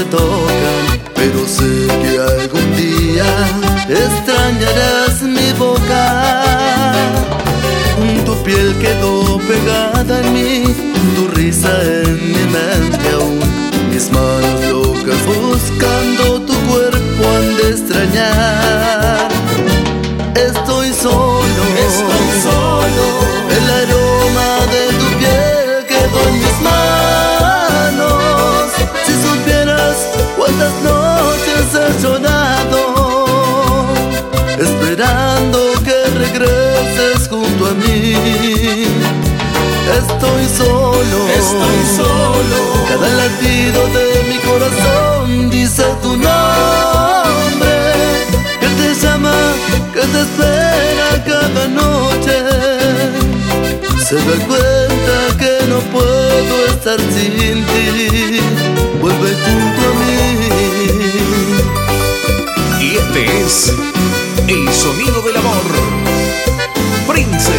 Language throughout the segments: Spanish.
tocan, pero sé que algún día extrañarás mi boca. Tu piel quedó pegada en mí, tu risa en mi mente aún. Mis manos locas buscando tu cuerpo han de extrañar. Estoy solo, el aroma de tu piel quedó en mis manos. Si supieras cuántas noches he llorado, esperando que regreses junto a mí. Estoy solo, cada latido de mi corazón dice tu nombre, que te llama, que te espera cada noche. Se da cuenta que no puedo estar sin ti, vuelve junto a mí. Y este es el sonido del amor, Prince.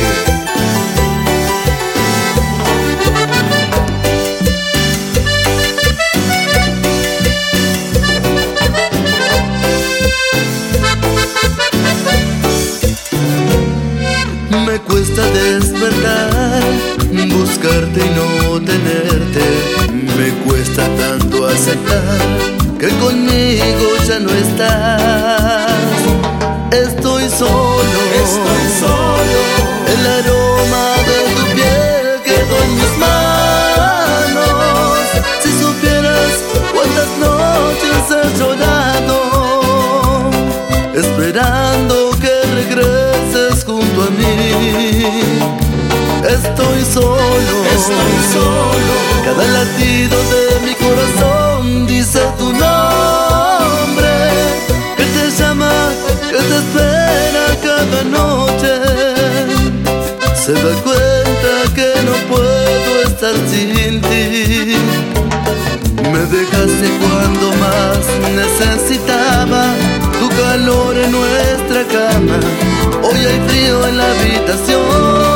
Me cuesta despertar, buscarte y no tenerte. Me cuesta tanto aceptar que conmigo ya no estás. Estoy solo, el aroma de tu piel quedó en mis manos. Si supieras cuántas noches he llorado, esperando que regreses junto a mí. Estoy solo, cada latido de mi corazón dice tu nombre, que te llama, que te espera cada noche. Se da cuenta que no puedo estar sin ti. Me dejaste cuando más necesitaba tu calor en nuestra cama. Hoy hay frío en la habitación.